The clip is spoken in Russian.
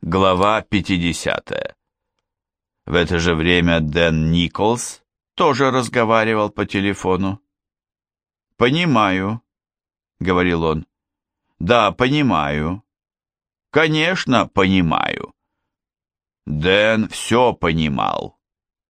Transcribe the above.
Глава 50. В это же время Дэн Николс тоже разговаривал по телефону. «Понимаю», — говорил он. «Да, понимаю. Конечно, понимаю». Дэн все понимал.